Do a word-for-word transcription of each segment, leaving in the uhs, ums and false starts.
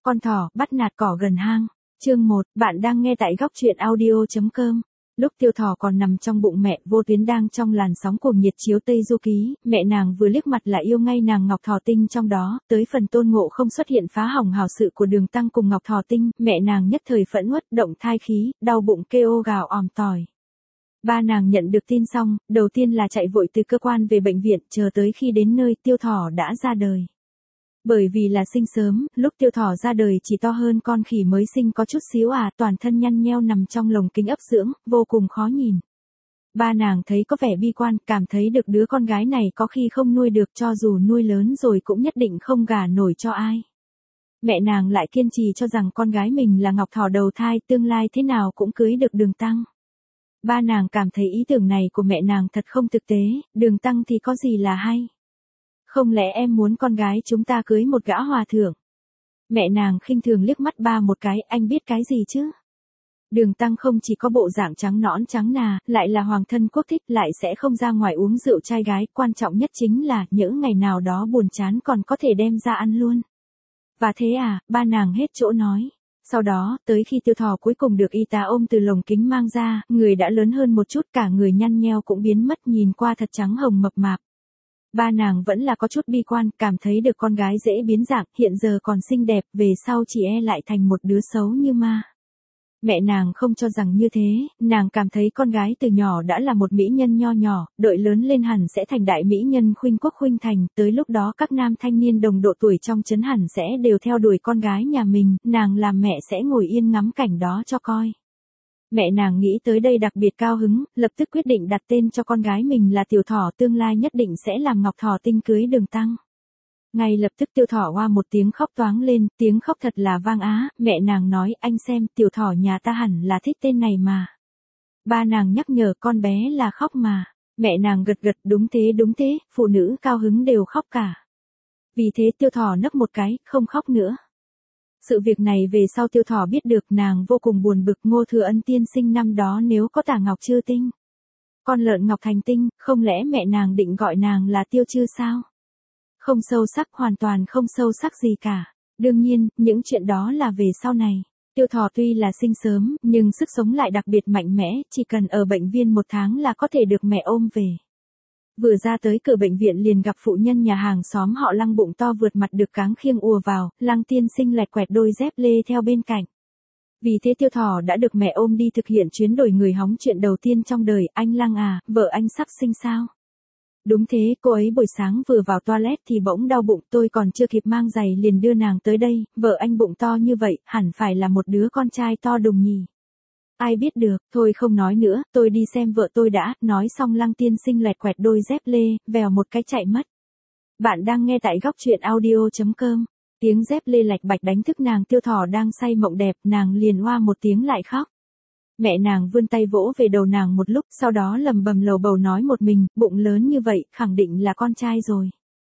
Con thỏ bắt nạt cỏ gần hang. Chương một, bạn đang nghe tại góc truyện audio.com. Lúc Tiêu Thỏ còn nằm trong bụng mẹ, Vô Tuyến đang trong làn sóng cuồng nhiệt chiếu Tây Du Ký, mẹ nàng vừa liếc mặt là yêu ngay nàng Ngọc Thỏ Tinh trong đó, tới phần Tôn Ngộ Không xuất hiện phá hỏng hào sự của Đường Tăng cùng Ngọc Thỏ Tinh, mẹ nàng nhất thời phẫn uất, động thai khí, đau bụng kêu ô gào òm tỏi. Ba nàng nhận được tin xong, đầu tiên là chạy vội từ cơ quan về bệnh viện, chờ tới khi đến nơi Tiêu Thỏ đã ra đời. Bởi vì là sinh sớm, lúc Tiêu Thỏ ra đời chỉ to hơn con khỉ mới sinh có chút xíu à, toàn thân nhăn nheo nằm trong lồng kính ấp dưỡng, vô cùng khó nhìn. Ba nàng thấy có vẻ bi quan, cảm thấy được đứa con gái này có khi không nuôi được, cho dù nuôi lớn rồi cũng nhất định không gả nổi cho ai. Mẹ nàng lại kiên trì cho rằng con gái mình là Ngọc Thỏ đầu thai, tương lai thế nào cũng cưới được Đường Tăng. Ba nàng cảm thấy ý tưởng này của mẹ nàng thật không thực tế, Đường Tăng thì có gì là hay. Không lẽ em muốn con gái chúng ta cưới một gã hòa thượng? Mẹ nàng khinh thường liếc mắt ba một cái, anh biết cái gì chứ? Đường Tăng không chỉ có bộ dạng trắng nõn trắng nà, lại là hoàng thân quốc thích, lại sẽ không ra ngoài uống rượu trai gái, quan trọng nhất chính là, những ngày nào đó buồn chán còn có thể đem ra ăn luôn. Và thế à, ba nàng hết chỗ nói. Sau đó, tới khi Tiêu Thỏ cuối cùng được y tá ôm từ lồng kính mang ra, người đã lớn hơn một chút, cả người nhăn nheo cũng biến mất, nhìn qua thật trắng hồng mập mạp. Ba nàng vẫn là có chút bi quan, cảm thấy được con gái dễ biến dạng, hiện giờ còn xinh đẹp, về sau chỉ e lại thành một đứa xấu như ma. Mẹ nàng không cho rằng như thế, nàng cảm thấy con gái từ nhỏ đã là một mỹ nhân nho nhỏ, đợi lớn lên hẳn sẽ thành đại mỹ nhân khuynh quốc khuynh thành, tới lúc đó các nam thanh niên đồng độ tuổi trong trấn hẳn sẽ đều theo đuổi con gái nhà mình, nàng làm mẹ sẽ ngồi yên ngắm cảnh đó cho coi. Mẹ nàng nghĩ tới đây đặc biệt cao hứng, lập tức quyết định đặt tên cho con gái mình là Tiểu Thỏ, tương lai nhất định sẽ làm Ngọc Thỏ Tinh cưới Đường Tăng. Ngay lập tức Tiêu Thỏ oa một tiếng khóc toáng lên, tiếng khóc thật là vang á, mẹ nàng nói, anh xem, Tiểu Thỏ nhà ta hẳn là thích tên này mà. Ba nàng nhắc nhở, con bé là khóc mà. Mẹ nàng gật gật, đúng thế đúng thế, phụ nữ cao hứng đều khóc cả. Vì thế Tiêu Thỏ nấc một cái, không khóc nữa. Sự việc này về sau Tiêu Thỏ biết được, nàng vô cùng buồn bực, Ngô Thừa Ân tiên sinh năm đó nếu có tả Ngọc Chư Tinh, con lợn Ngọc Thành Tinh, không lẽ mẹ nàng định gọi nàng là Tiêu Chư sao? Không sâu sắc, hoàn toàn không sâu sắc gì cả. Đương nhiên, những chuyện đó là về sau này. Tiêu Thỏ tuy là sinh sớm, nhưng sức sống lại đặc biệt mạnh mẽ, chỉ cần ở bệnh viện một tháng là có thể được mẹ ôm về. Vừa ra tới cửa bệnh viện liền gặp phụ nhân nhà hàng xóm họ Lăng bụng to vượt mặt được cáng khiêng ùa vào, Lăng tiên sinh lẹt quẹt đôi dép lê theo bên cạnh. Vì thế Tiêu Thỏ đã được mẹ ôm đi thực hiện chuyến đổi người hóng chuyện đầu tiên trong đời, anh Lăng à, vợ anh sắp sinh sao? Đúng thế, cô ấy buổi sáng vừa vào toilet thì bỗng đau bụng, tôi còn chưa kịp mang giày liền đưa nàng tới đây, vợ anh bụng to như vậy, hẳn phải là một đứa con trai to đùng nhỉ. Ai biết được, thôi không nói nữa, tôi đi xem vợ tôi đã, nói xong Lăng tiên sinh lẹt quẹt đôi dép lê, vèo một cái chạy mất. Bạn đang nghe tại góc truyện audio.com, tiếng dép lê lạch bạch đánh thức nàng. Tiêu Thỏ đang say mộng đẹp, nàng liền oa một tiếng lại khóc. Mẹ nàng vươn tay vỗ về đầu nàng một lúc, sau đó lầm bầm lầu bầu nói một mình, bụng lớn như vậy, khẳng định là con trai rồi.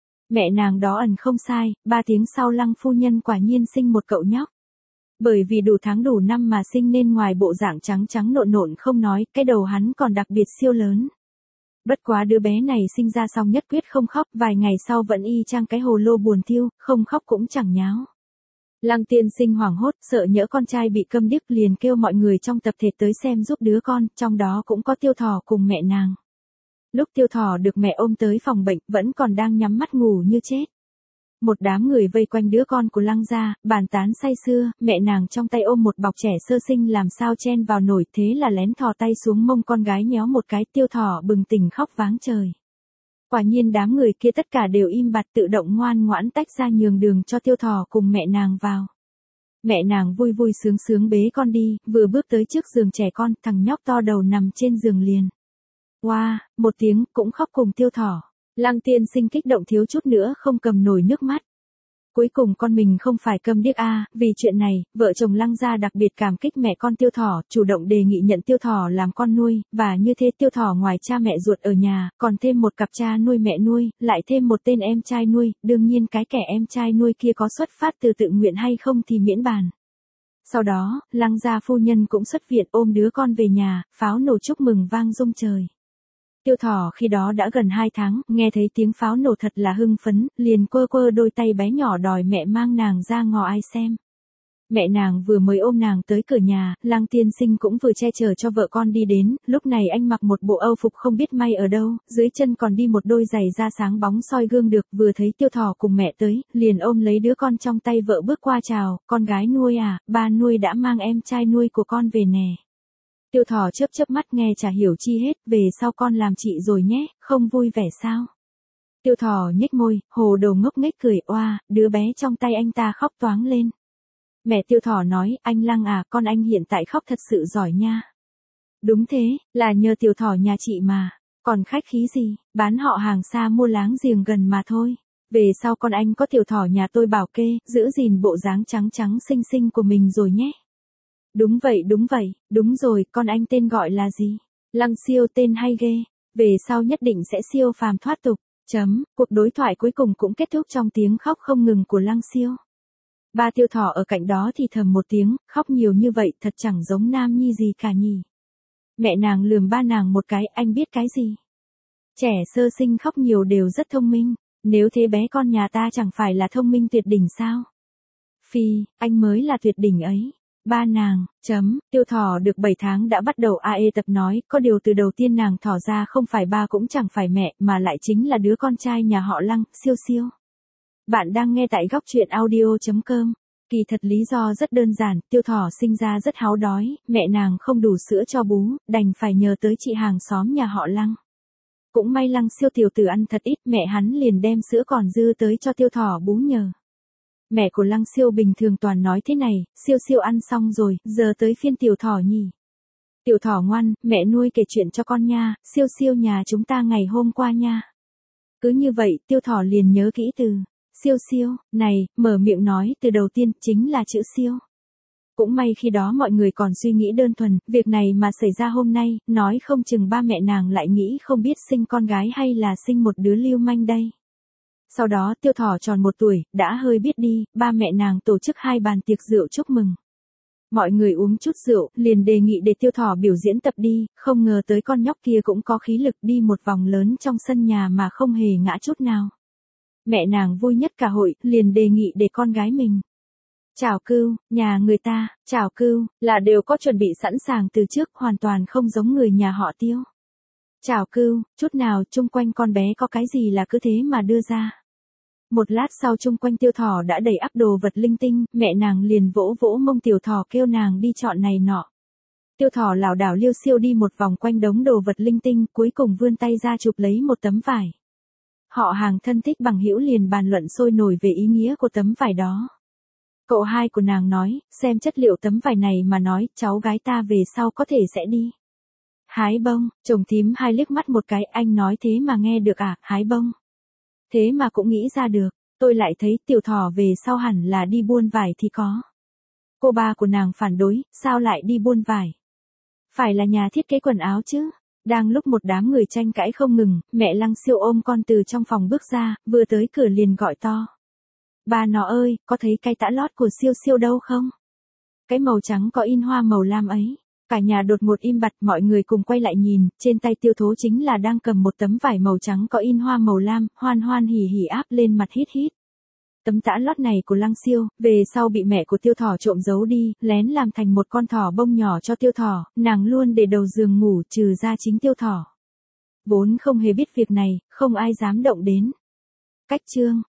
Mẹ nàng đó ẩn không sai, ba tiếng sau Lăng phu nhân quả nhiên sinh một cậu nhóc. Bởi vì đủ tháng đủ năm mà sinh nên ngoài bộ dạng trắng trắng nộn nộn không nói, cái đầu hắn còn đặc biệt siêu lớn. Bất quá đứa bé này sinh ra xong nhất quyết không khóc, vài ngày sau vẫn y chang cái hồ lô buồn thiêu, không khóc cũng chẳng nháo. Lăng tiên sinh hoảng hốt, sợ nhỡ con trai bị câm điếc liền kêu mọi người trong tập thể tới xem giúp đứa con, trong đó cũng có Tiêu Thỏ cùng mẹ nàng. Lúc Tiêu Thỏ được mẹ ôm tới phòng bệnh, vẫn còn đang nhắm mắt ngủ như chết. Một đám người vây quanh đứa con của Lăng gia, bàn tán say sưa, mẹ nàng trong tay ôm một bọc trẻ sơ sinh làm sao chen vào nổi, thế là lén thò tay xuống mông con gái nhéo một cái. Tiêu Thỏ bừng tỉnh khóc váng trời. Quả nhiên đám người kia tất cả đều im bặt, tự động ngoan ngoãn tách ra nhường đường cho Tiêu Thỏ cùng mẹ nàng vào. Mẹ nàng vui vui sướng sướng bế con đi, vừa bước tới trước giường trẻ con, thằng nhóc to đầu nằm trên giường liền. Wow, một tiếng, cũng khóc cùng Tiêu Thỏ. Lăng tiên sinh kích động thiếu chút nữa không cầm nổi nước mắt. Cuối cùng con mình không phải câm điếc a, à, vì chuyện này, vợ chồng Lăng gia đặc biệt cảm kích mẹ con Tiêu Thỏ, chủ động đề nghị nhận Tiêu Thỏ làm con nuôi, và như thế Tiêu Thỏ ngoài cha mẹ ruột ở nhà, còn thêm một cặp cha nuôi mẹ nuôi, lại thêm một tên em trai nuôi, đương nhiên cái kẻ em trai nuôi kia có xuất phát từ tự nguyện hay không thì miễn bàn. Sau đó, Lăng gia phu nhân cũng xuất viện ôm đứa con về nhà, pháo nổ chúc mừng vang rung trời. Tiêu Thỏ khi đó đã gần hai tháng, nghe thấy tiếng pháo nổ thật là hưng phấn, liền quơ quơ đôi tay bé nhỏ đòi mẹ mang nàng ra ngò ai xem. Mẹ nàng vừa mới ôm nàng tới cửa nhà, Lăng tiên sinh cũng vừa che chở cho vợ con đi đến, lúc này anh mặc một bộ âu phục không biết may ở đâu, dưới chân còn đi một đôi giày da sáng bóng soi gương được, vừa thấy Tiêu Thỏ cùng mẹ tới, liền ôm lấy đứa con trong tay vợ bước qua chào, con gái nuôi à, ba nuôi đã mang em trai nuôi của con về nè. Tiêu Thỏ chớp chớp mắt nghe chả hiểu chi hết, về sau con làm chị rồi nhé, không vui vẻ sao? Tiêu Thỏ nhếch môi, hồ đồ ngốc nghếch cười oa, đứa bé trong tay anh ta khóc toáng lên. Mẹ Tiêu Thỏ nói, anh Lăng à, con anh hiện tại khóc thật sự giỏi nha. Đúng thế, là nhờ Tiểu Thỏ nhà chị mà, còn khách khí gì, bán họ hàng xa mua láng giềng gần mà thôi. Về sau con anh có Tiểu Thỏ nhà tôi bảo kê, giữ gìn bộ dáng trắng trắng xinh xinh của mình rồi nhé. Đúng vậy đúng vậy, đúng rồi, con anh tên gọi là gì? Lăng Siêu, tên hay ghê, về sau nhất định sẽ siêu phàm thoát tục. Chấm, cuộc đối thoại cuối cùng cũng kết thúc trong tiếng khóc không ngừng của Lăng Siêu. Ba Tiêu Thỏ ở cạnh đó thì thầm một tiếng, khóc nhiều như vậy thật chẳng giống Nam Nhi gì cả nhỉ. Mẹ nàng lườm ba nàng một cái, anh biết cái gì? Trẻ sơ sinh khóc nhiều đều rất thông minh, nếu thế bé con nhà ta chẳng phải là thông minh tuyệt đỉnh sao? Phi, anh mới là tuyệt đỉnh ấy. Ba nàng, chấm, Tiêu Thỏ được bảy tháng đã bắt đầu a e tập nói, có điều từ đầu tiên nàng thỏ ra không phải ba cũng chẳng phải mẹ, mà lại chính là đứa con trai nhà họ Lăng, Siêu Siêu. Bạn đang nghe tại góc truyện audio chấm com. Kỳ thật lý do rất đơn giản, Tiêu Thỏ sinh ra rất háu đói, mẹ nàng không đủ sữa cho bú, đành phải nhờ tới chị hàng xóm nhà họ Lăng. Cũng may Lăng Siêu tiểu tử ăn thật ít, mẹ hắn liền đem sữa còn dư tới cho Tiêu Thỏ bú nhờ. Mẹ của Lăng Siêu bình thường toàn nói thế này, Siêu Siêu ăn xong rồi, giờ tới phiên Tiểu Thỏ nhỉ. Tiểu Thỏ ngoan, mẹ nuôi kể chuyện cho con nha, Siêu Siêu nhà chúng ta ngày hôm qua nha. Cứ như vậy, Tiêu Thỏ liền nhớ kỹ từ Siêu Siêu, này, mở miệng nói từ đầu tiên, chính là chữ siêu. Cũng may khi đó mọi người còn suy nghĩ đơn thuần, việc này mà xảy ra hôm nay, nói không chừng ba mẹ nàng lại nghĩ không biết sinh con gái hay là sinh một đứa lưu manh đây. Sau đó Tiêu Thỏ tròn một tuổi, đã hơi biết đi, ba mẹ nàng tổ chức hai bàn tiệc rượu chúc mừng. Mọi người uống chút rượu, liền đề nghị để Tiêu Thỏ biểu diễn tập đi, không ngờ tới con nhóc kia cũng có khí lực đi một vòng lớn trong sân nhà mà không hề ngã chút nào. Mẹ nàng vui nhất cả hội, liền đề nghị để con gái mình. Chảo cưu, nhà người ta, chảo cưu, là đều có chuẩn bị sẵn sàng từ trước, hoàn toàn không giống người nhà họ Tiêu. Chảo cưu, chút nào chung quanh con bé có cái gì là cứ thế mà đưa ra. Một lát sau chung quanh Tiêu Thỏ đã đầy ắp đồ vật linh tinh, mẹ nàng liền vỗ vỗ mông Tiểu Thỏ kêu nàng đi chọn này nọ. Tiêu Thỏ lảo đảo liêu xiêu đi một vòng quanh đống đồ vật linh tinh, cuối cùng vươn tay ra chụp lấy một tấm vải. Họ hàng thân thích bằng hữu liền bàn luận sôi nổi về ý nghĩa của tấm vải đó. Cậu hai của nàng nói, xem chất liệu tấm vải này mà nói, cháu gái ta về sau có thể sẽ đi. Hái bông, chồng thím hai liếc mắt một cái, anh nói thế mà nghe được à, hái bông. Thế mà cũng nghĩ ra được, tôi lại thấy Tiểu Thỏ về sau hẳn là đi buôn vải thì có. Cô ba của nàng phản đối, sao lại đi buôn vải? Phải là nhà thiết kế quần áo chứ. Đang lúc một đám người tranh cãi không ngừng, mẹ Lăng Siêu ôm con từ trong phòng bước ra, vừa tới cửa liền gọi to. Bà nó ơi, có thấy cái tã lót của Siêu Siêu đâu không? Cái màu trắng có in hoa màu lam ấy. Cả nhà đột ngột im bặt, mọi người cùng quay lại nhìn, trên tay Tiêu Thố chính là đang cầm một tấm vải màu trắng có in hoa màu lam, hoan hoan hỉ hỉ áp lên mặt hít hít. Tấm tã lót này của Lăng Siêu, về sau bị mẹ của Tiêu Thỏ trộm giấu đi, lén làm thành một con thỏ bông nhỏ cho Tiêu Thỏ, nàng luôn để đầu giường ngủ, trừ ra chính Tiêu Thỏ. Vốn không hề biết việc này, không ai dám động đến. Cách chương